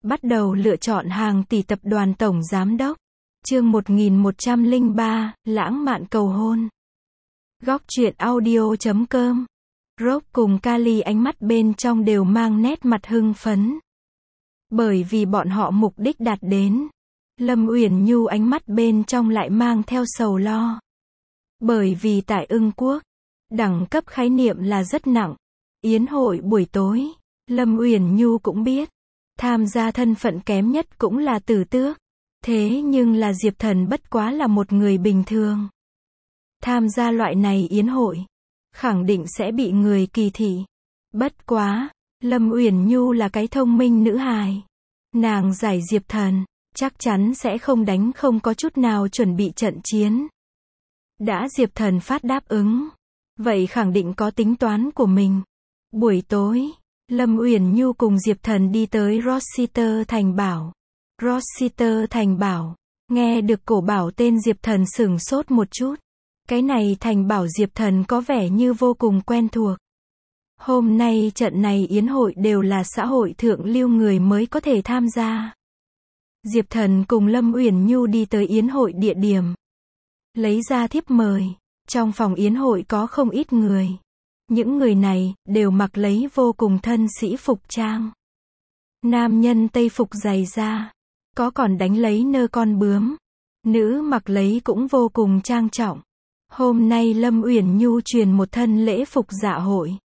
Bắt đầu lựa chọn hàng tỷ tập đoàn tổng giám đốc. Chương 1103, lãng mạn cầu hôn. Góc truyện audio.com. Rob cùng Kali ánh mắt bên trong đều mang nét mặt hưng phấn. Bởi vì bọn họ mục đích đạt đến. Lâm Uyển Nhu ánh mắt bên trong lại mang theo sầu lo. Bởi vì tại Ưng Quốc, đẳng cấp khái niệm là rất nặng. Yến hội buổi tối, Lâm Uyển Nhu cũng biết, tham gia thân phận kém nhất cũng là Tử Tước. Thế nhưng là Diệp Thần bất quá là một người bình thường. Tham gia loại này yến hội, khẳng định sẽ bị người kỳ thị. Bất quá, Lâm Uyển Nhu là cái thông minh nữ hài. Nàng giải Diệp Thần, chắc chắn sẽ không đánh không có chút nào chuẩn bị trận chiến. Đã Diệp Thần phát đáp ứng, vậy khẳng định có tính toán của mình. Buổi tối, Lâm Uyển Nhu cùng Diệp Thần đi tới Rossiter Thành Bảo. Rossiter Thành Bảo, nghe được cổ bảo tên Diệp Thần sửng sốt một chút. Cái này Thành Bảo Diệp Thần có vẻ như vô cùng quen thuộc. Hôm nay trận này yến hội đều là xã hội thượng lưu người mới có thể tham gia. Diệp Thần cùng Lâm Uyển Nhu đi tới yến hội địa điểm. Lấy ra thiếp mời. Trong phòng yến hội có không ít người. Những người này đều mặc lấy vô cùng thân sĩ phục trang. Nam nhân tây phục dày da, có còn đánh lấy nơ con bướm. Nữ mặc lấy cũng vô cùng trang trọng. Hôm nay Lâm Uyển Nhu truyền một thân lễ phục dạ hội.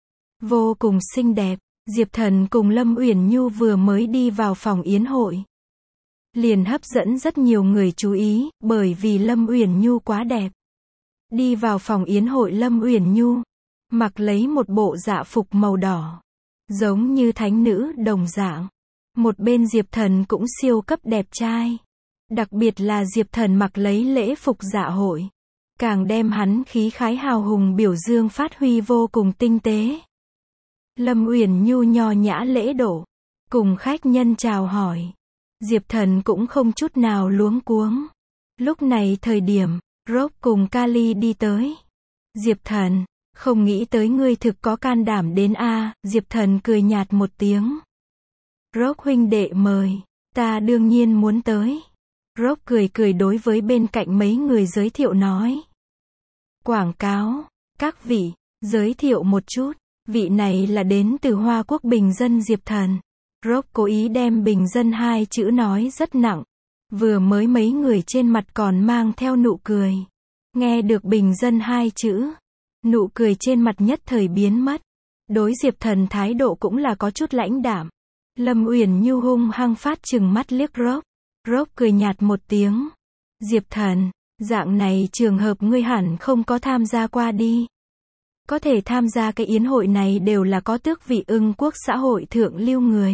Vô cùng xinh đẹp. Diệp Thần cùng Lâm Uyển Nhu vừa mới đi vào phòng yến hội, liền hấp dẫn rất nhiều người chú ý, bởi vì Lâm Uyển Nhu quá đẹp. Đi vào phòng yến hội Lâm Uyển Nhu mặc lấy một bộ dạ phục màu đỏ, giống như thánh nữ đồng dạng. Một bên Diệp Thần cũng siêu cấp đẹp trai. Đặc biệt là Diệp Thần mặc lấy lễ phục dạ hội, càng đem hắn khí khái hào hùng biểu dương phát huy vô cùng tinh tế. Lâm Uyển Nhu nho nhã lễ độ, cùng khách nhân chào hỏi. Diệp Thần cũng không chút nào luống cuống. Lúc này thời điểm, Rob cùng Kali đi tới. Diệp Thần, không nghĩ tới ngươi thực có can đảm đến a. Diệp Thần cười nhạt một tiếng. Rob huynh đệ mời, ta đương nhiên muốn tới. Rob cười cười đối với bên cạnh mấy người giới thiệu nói. Quảng cáo, các vị, giới thiệu một chút, vị này là đến từ Hoa Quốc bình dân Diệp Thần. Rob cố ý đem bình dân hai chữ nói rất nặng. Vừa mới mấy người trên mặt còn mang theo nụ cười. Nghe được bình dân hai chữ, nụ cười trên mặt nhất thời biến mất. Đối Diệp Thần thái độ cũng là có chút lãnh đạm. Lâm Uyển Nhu hung hăng phát trừng mắt liếc Rob. Rob cười nhạt một tiếng. Diệp Thần, dạng này trường hợp ngươi hẳn không có tham gia qua đi. Có thể tham gia cái yến hội này đều là có tước vị Ưng Quốc xã hội thượng lưu người.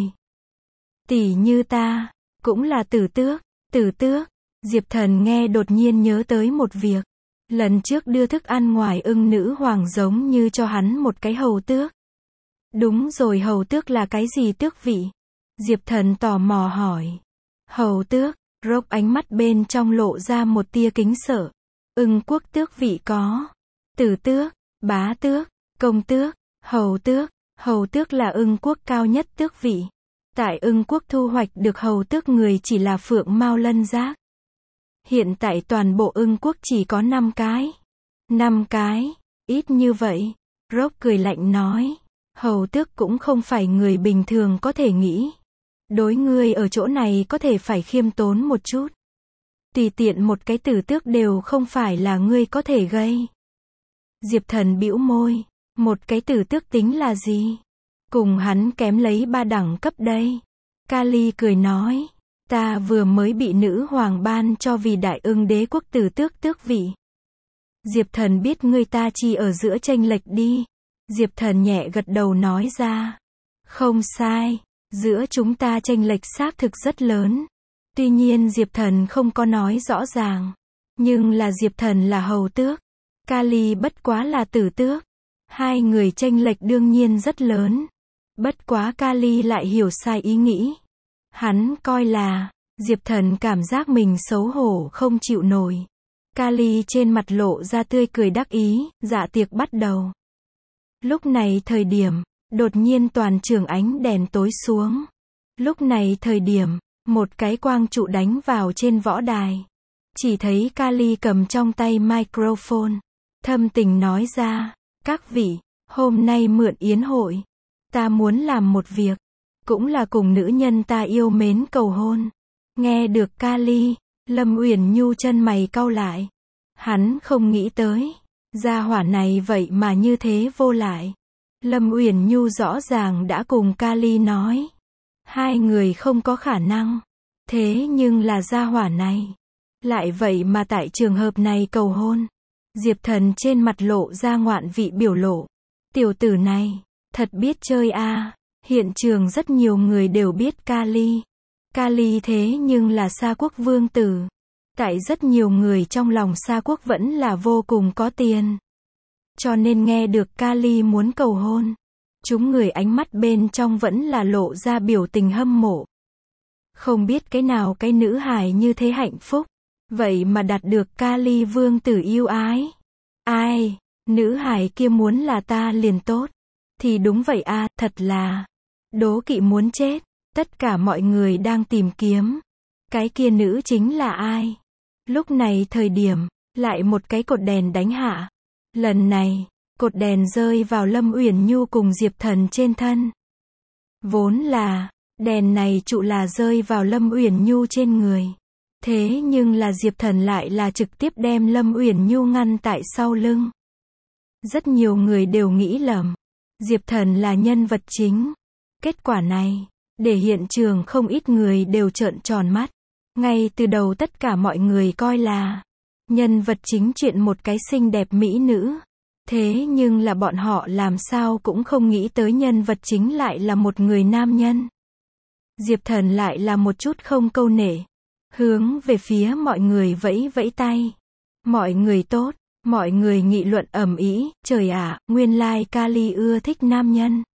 Tỷ như ta, cũng là Tử Tước. Tử Tước. Diệp Thần nghe đột nhiên nhớ tới một việc. Lần trước đưa thức ăn ngoài Ưng nữ hoàng giống như cho hắn một cái hầu tước. Đúng rồi, hầu tước là cái gì tước vị? Diệp Thần tò mò hỏi. Hầu tước. Rob ánh mắt bên trong lộ ra một tia kính sợ. Ưng Quốc tước vị có Tử Tước, Bá Tước, Công Tước, Hầu Tước. Hầu Tước là Ưng Quốc cao nhất tước vị. Tại Ưng Quốc thu hoạch được hầu tước người chỉ là Phượng Mao Lân Giác. Hiện tại toàn bộ Ưng Quốc chỉ có 5 cái. 5 cái, ít như vậy. Rob cười lạnh nói. Hầu tước cũng không phải người bình thường có thể nghĩ. Đối ngươi ở chỗ này có thể phải khiêm tốn một chút. Tùy tiện một cái tử tước đều không phải là ngươi có thể gây. Diệp Thần bĩu môi. Một cái tử tước tính là gì? Cùng hắn kém lấy 3 đẳng cấp đây. Kali cười nói. Ta vừa mới bị nữ hoàng ban cho vì đại Ưng đế quốc tử tước tước vị. Diệp Thần biết ngươi ta chỉ ở giữa chênh lệch đi. Diệp Thần nhẹ gật đầu nói ra. Không sai, giữa chúng ta chênh lệch xác thực rất lớn. Tuy nhiên Diệp Thần không có nói rõ ràng. Nhưng là Diệp Thần là hầu tước. Kali bất quá là tử tước. Hai người chênh lệch đương nhiên rất lớn. Bất quá Kali lại hiểu sai ý nghĩ. Hắn coi là, Diệp Thần cảm giác mình xấu hổ không chịu nổi. Kali trên mặt lộ ra tươi cười đắc ý, dạ tiệc bắt đầu. Lúc này thời điểm, đột nhiên toàn trường ánh đèn tối xuống. Lúc này thời điểm, một cái quang trụ đánh vào trên võ đài. Chỉ thấy Kali cầm trong tay microphone. Thâm tình nói ra, các vị, hôm nay mượn yến hội. Ta muốn làm một việc. Cũng là cùng nữ nhân ta yêu mến cầu hôn. Nghe được Kali, Lâm Uyển Nhu chân mày cau lại. Hắn không nghĩ tới. Gia hỏa này vậy mà như thế vô lại. Lâm Uyển Nhu rõ ràng đã cùng Kali nói. Hai người không có khả năng. Thế nhưng là gia hỏa này. Lại vậy mà tại trường hợp này cầu hôn. Diệp Thần trên mặt lộ ra ngoạn vị biểu lộ. Tiểu tử này, thật biết chơi a. Hiện trường rất nhiều người đều biết Kali. Kali thế nhưng là Sa Quốc vương tử. Tại rất nhiều người trong lòng Sa Quốc vẫn là vô cùng có tiền. Cho nên nghe được Kali muốn cầu hôn. Chúng người ánh mắt bên trong vẫn là lộ ra biểu tình hâm mộ. Không biết cái nào cái nữ hài như thế hạnh phúc. Vậy mà đạt được Kali vương tử yêu ái. Ai, nữ hài kia muốn là ta liền tốt. Thì đúng vậy a, thật là đố kỵ muốn chết. Tất cả mọi người đang tìm kiếm. Cái kia nữ chính là ai? Lúc này thời điểm, lại một cái cột đèn đánh hạ. Lần này, cột đèn rơi vào Lâm Uyển Nhu cùng Diệp Thần trên thân. Vốn là, đèn này trụ là rơi vào Lâm Uyển Nhu trên người. Thế nhưng là Diệp Thần lại là trực tiếp đem Lâm Uyển Nhu ngăn tại sau lưng. Rất nhiều người đều nghĩ lầm. Diệp Thần là nhân vật chính. Kết quả này, để hiện trường không ít người đều trợn tròn mắt. Ngay từ đầu tất cả mọi người coi là nhân vật chính chuyện một cái xinh đẹp mỹ nữ. Thế nhưng là bọn họ làm sao cũng không nghĩ tới nhân vật chính lại là một người nam nhân. Diệp Thần lại là một chút không câu nể. Hướng về phía mọi người vẫy vẫy tay. Mọi người tốt, mọi người nghị luận ầm ĩ, trời ạ, nguyên lai Kali ưa thích nam nhân.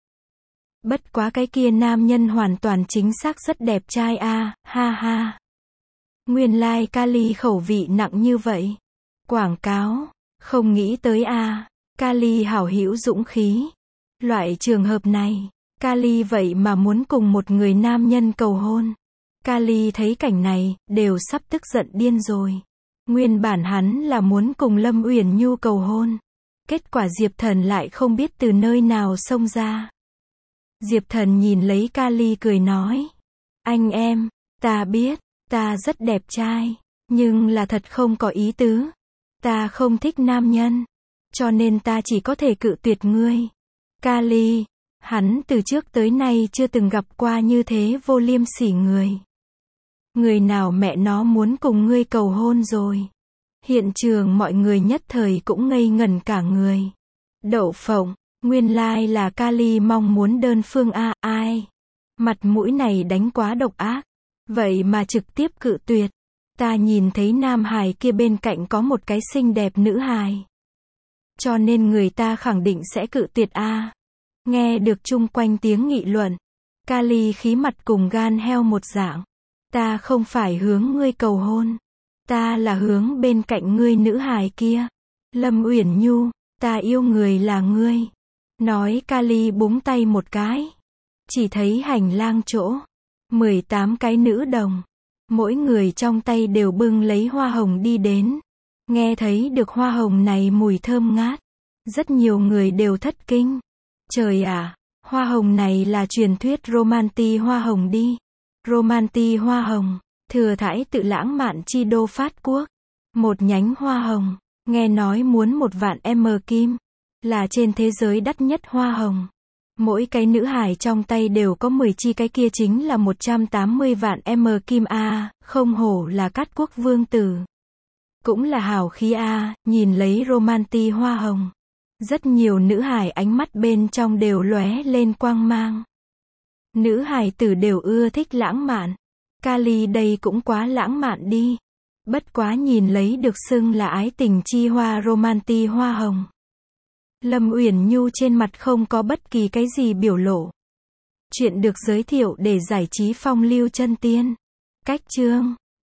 Bất quá cái kia nam nhân hoàn toàn chính xác rất đẹp trai a, ha ha. Nguyên lai Kali khẩu vị nặng như vậy. Quảng cáo, không nghĩ tới a, Kali hảo hữu dũng khí. Loại trường hợp này, Kali vậy mà muốn cùng một người nam nhân cầu hôn. Kali thấy cảnh này, đều sắp tức giận điên rồi. Nguyên bản hắn là muốn cùng Lâm Uyển Nhu cầu hôn. Kết quả Diệp Thần lại không biết từ nơi nào xông ra. Diệp Thần nhìn lấy Kali cười nói. Anh em, ta biết, ta rất đẹp trai. Nhưng là thật không có ý tứ. Ta không thích nam nhân. Cho nên ta chỉ có thể cự tuyệt ngươi. Kali, hắn từ trước tới nay chưa từng gặp qua như thế vô liêm sỉ người. Người nào mẹ nó muốn cùng ngươi cầu hôn rồi. Hiện trường mọi người nhất thời cũng ngây ngẩn cả người. Đậu phộng, nguyên lai là Kali mong muốn đơn phương a, ai. Mặt mũi này đánh quá độc ác. Vậy mà trực tiếp cự tuyệt. Ta nhìn thấy nam hài kia bên cạnh có một cái xinh đẹp nữ hài. Cho nên người ta khẳng định sẽ cự tuyệt a. Nghe được chung quanh tiếng nghị luận. Kali khí mặt cùng gan heo một dạng. Ta không phải hướng ngươi cầu hôn. Ta là hướng bên cạnh ngươi nữ hài kia. Lâm Uyển Nhu, ta yêu người là ngươi. Nói Kali búng tay một cái. Chỉ thấy hành lang chỗ. 18 cái nữ đồng. Mỗi người trong tay đều bưng lấy hoa hồng đi đến. Nghe thấy được hoa hồng này mùi thơm ngát. Rất nhiều người đều thất kinh. Trời ạ, hoa hồng này là truyền thuyết romanti hoa hồng đi. Romanti hoa hồng, thừa thãi tự lãng mạn chi đô phát quốc. Một nhánh hoa hồng, nghe nói muốn 1 vạn M kim. Là trên thế giới đắt nhất hoa hồng. Mỗi cái nữ hài trong tay đều có 10 chi, cái kia chính là 180 vạn M kim a, không hổ là Cát Quốc vương tử. Cũng là hào khí a, nhìn lấy romanti hoa hồng. Rất nhiều nữ hài ánh mắt bên trong đều lóe lên quang mang. Nữ hài tử đều ưa thích lãng mạn. Kali đây cũng quá lãng mạn đi. Bất quá nhìn lấy được xưng là ái tình chi hoa romanti hoa hồng. Lâm Uyển Nhu trên mặt không có bất kỳ cái gì biểu lộ. Chuyện được giới thiệu để giải trí phong lưu chân tiên. Cách chương